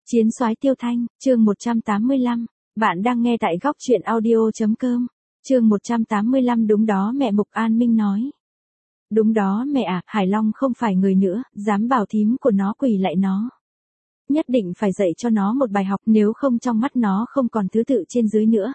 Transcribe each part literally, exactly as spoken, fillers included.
Chiến soái Tiêu Thanh, chương một trăm tám mươi lăm, bạn đang nghe tại góc truyện audio.com, chương một trăm tám mươi lăm đúng đó mẹ Mục An Minh nói. Đúng đó mẹ à, Hải Long không phải người nữa, dám bảo thím của nó quỳ lại nó. Nhất định phải dạy cho nó một bài học nếu không trong mắt nó không còn thứ tự trên dưới nữa.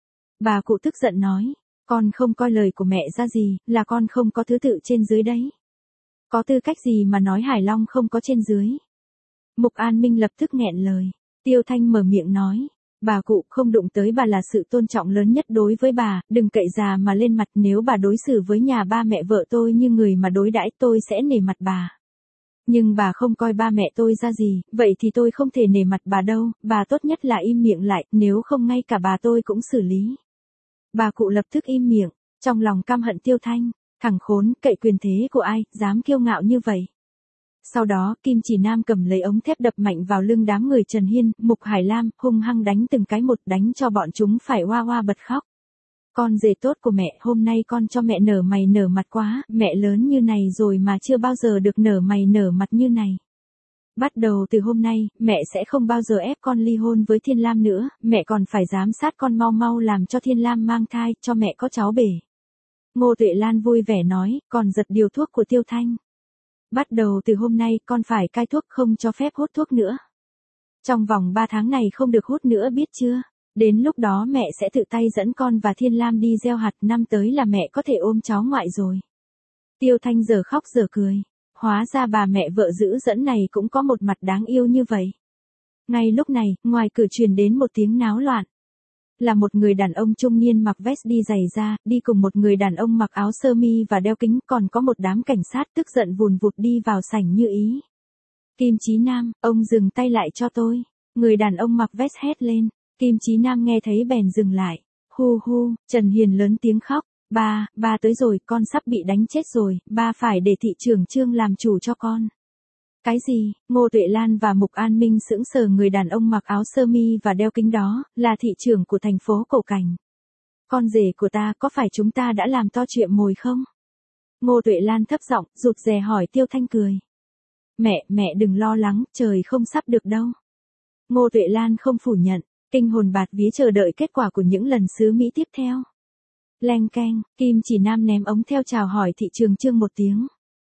Bà cụ tức giận nói, con không coi lời của mẹ ra gì, là con không có thứ tự trên dưới đấy. Có tư cách gì mà nói Hải Long không có trên dưới. Mục An Minh lập tức nghẹn lời. Tiêu Thanh mở miệng nói, bà cụ không đụng tới bà là sự tôn trọng lớn nhất đối với bà, đừng cậy già mà lên mặt, nếu bà đối xử với nhà ba mẹ vợ tôi như người mà đối đãi tôi sẽ nể mặt bà. Nhưng bà không coi ba mẹ tôi ra gì, vậy thì tôi không thể nể mặt bà đâu, bà tốt nhất là im miệng lại, nếu không ngay cả bà tôi cũng xử lý. Bà cụ lập tức im miệng, trong lòng căm hận Tiêu Thanh, thằng khốn, cậy quyền thế của ai, dám kiêu ngạo như vậy. Sau đó, Kim Chỉ Nam cầm lấy ống thép đập mạnh vào lưng đám người Trần Hiên, Mục Hải Lam, hung hăng đánh từng cái một, đánh cho bọn chúng phải oa oa bật khóc. Con rể tốt của mẹ, hôm nay con cho mẹ nở mày nở mặt quá, mẹ lớn như này rồi mà chưa bao giờ được nở mày nở mặt như này. Bắt đầu từ hôm nay, mẹ sẽ không bao giờ ép con ly hôn với Thiên Lam nữa, mẹ còn phải giám sát con mau mau làm cho Thiên Lam mang thai, cho mẹ có cháu bể. Ngô Tuệ Lan vui vẻ nói, còn giật điều thuốc của Tiêu Thanh. Bắt đầu từ hôm nay con phải cai thuốc, không cho phép hút thuốc nữa. Trong vòng ba tháng này không được hút nữa biết chưa? Đến lúc đó mẹ sẽ tự tay dẫn con và Thiên Lam đi gieo hạt, năm tới là mẹ có thể ôm cháu ngoại rồi. Tiêu Thanh giờ khóc giờ cười. Hóa ra bà mẹ vợ dữ dẫn này cũng có một mặt đáng yêu như vậy. Ngay lúc này, ngoài cửa truyền đến một tiếng náo loạn. Là một người đàn ông trung niên mặc vest đi giày da, đi cùng một người đàn ông mặc áo sơ mi và đeo kính, còn có một đám cảnh sát tức giận vùn vụt đi vào sảnh như ý. Kim Chí Nam, ông dừng tay lại cho tôi. Người đàn ông mặc vest hét lên. Kim Chí Nam nghe thấy bèn dừng lại. Hu hu, Trần Hiền lớn tiếng khóc. Ba, ba tới rồi, con sắp bị đánh chết rồi, ba phải để thị trưởng Trương làm chủ cho con. Cái gì? Ngô Tuệ Lan và Mục An Minh sững sờ, người đàn ông mặc áo sơ mi và đeo kính đó, là thị trưởng của thành phố Cổ Cảnh. Con rể của ta, có phải chúng ta đã làm to chuyện mồi không? Ngô Tuệ Lan thấp giọng, rụt rè hỏi Tiêu Thanh cười. Mẹ, mẹ đừng lo lắng, trời không sắp được đâu. Ngô Tuệ Lan không phủ nhận, kinh hồn bạt vía chờ đợi kết quả của những lần xứ Mỹ tiếp theo. Leng keng, Kim Chỉ Nam ném ống theo chào hỏi thị trường Trương một tiếng.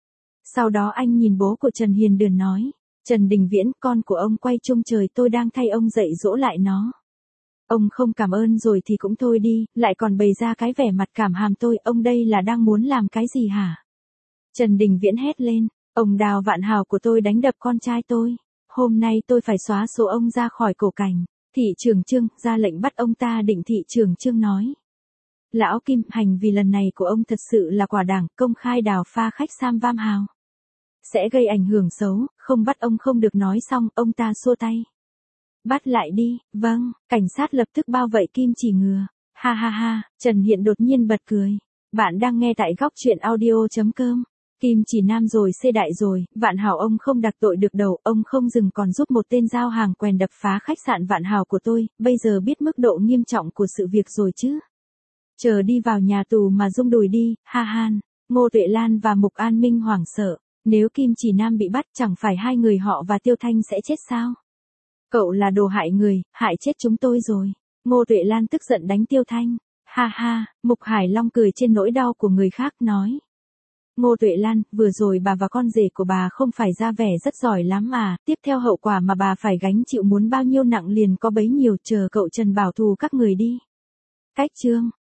Sau đó anh nhìn bố của Trần Hiền Đường nói, Trần Đình Viễn, con của ông quay chung trời, tôi đang thay ông dạy dỗ lại nó. Ông không cảm ơn rồi thì cũng thôi đi, lại còn bày ra cái vẻ mặt cảm hàm tôi, ông đây là đang muốn làm cái gì hả? Trần Đình Viễn hét lên, ông Đào Vạn Hào của tôi đánh đập con trai tôi. Hôm nay tôi phải xóa số ông ra khỏi Cổ Cảnh. Thị trưởng Trương ra lệnh bắt ông ta. Định thị trưởng Trương nói. Lão Kim, hành vi lần này của ông thật sự là quả đảng, công khai đào pha khách Sam Vam Hào. Sẽ gây ảnh hưởng xấu, không bắt ông không được. Nói xong, ông ta xua tay. Bắt lại đi, vâng, cảnh sát lập tức bao vây Kim Chỉ ngừa. Ha ha ha, Trần Hiện đột nhiên bật cười. Bạn đang nghe tại góc truyện audio.com. Kim Chỉ Nam rồi xê đại rồi, Vạn Hào ông không đặc tội được đầu, ông không dừng còn giúp một tên giao hàng quèn đập phá khách sạn Vạn Hào của tôi, bây giờ biết mức độ nghiêm trọng của sự việc rồi chứ. Chờ đi vào nhà tù mà rung đùi đi, ha han. Ngô Tuệ Lan và Mục An Minh hoảng sợ, nếu Kim Chỉ Nam bị bắt chẳng phải hai người họ và Tiêu Thanh sẽ chết sao? Cậu là đồ hại người, hại chết chúng tôi rồi. Ngô Tuệ Lan tức giận đánh Tiêu Thanh. Ha ha, Mục Hải Long cười trên nỗi đau của người khác nói. Ngô Tuệ Lan, vừa rồi bà và con rể của bà không phải ra vẻ rất giỏi lắm à, tiếp theo hậu quả mà bà phải gánh chịu muốn bao nhiêu nặng liền có bấy nhiêu, chờ cậu Trần bảo thù các người đi. Cách chương.